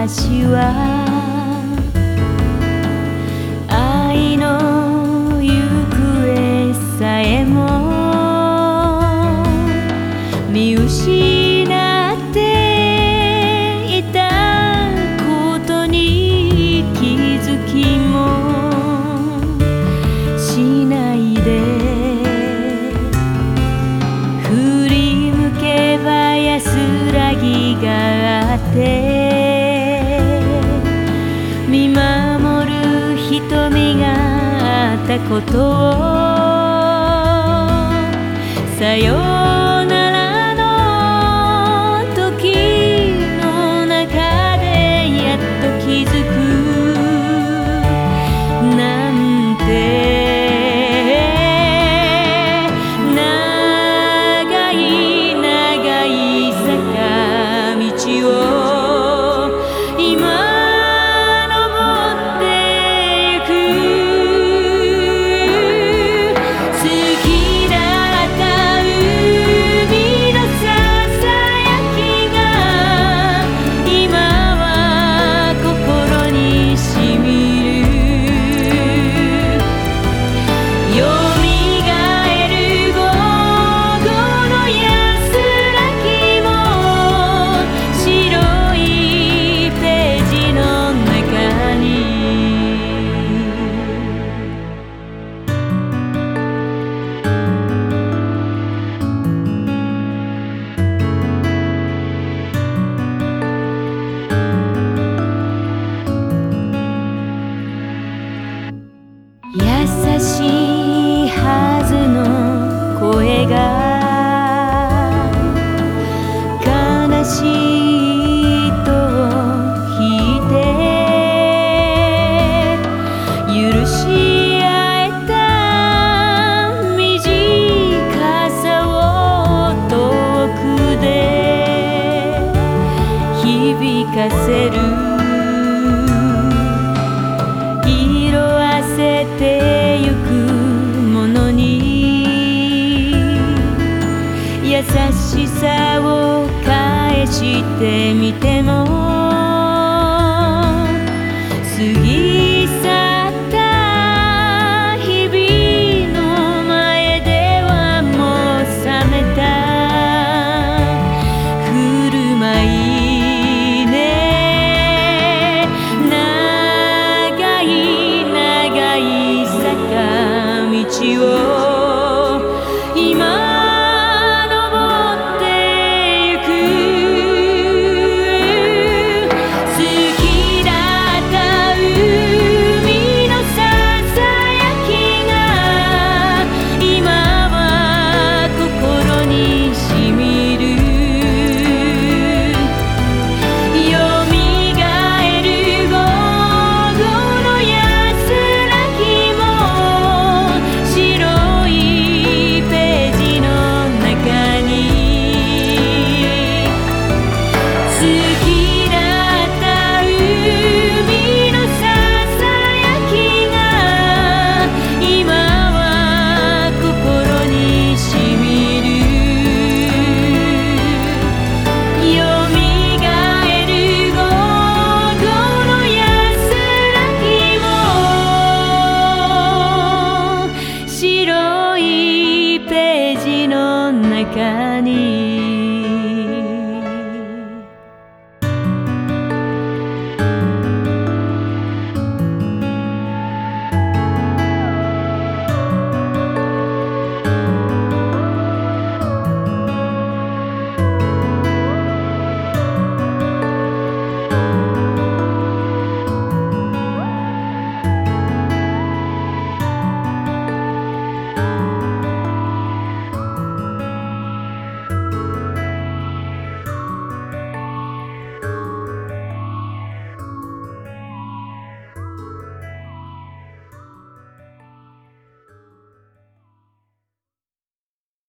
私は愛の行方さえも見失っていたことに気づきもしないで振り向けば安らぎがあって見守る瞳があったことをさよならの時の中でやっと気づくなんて長い長い坂道を今優しいはずの声が悲しい糸を引いて許し合えた短さを遠くで響かせるてゆくものに優しさを返してみても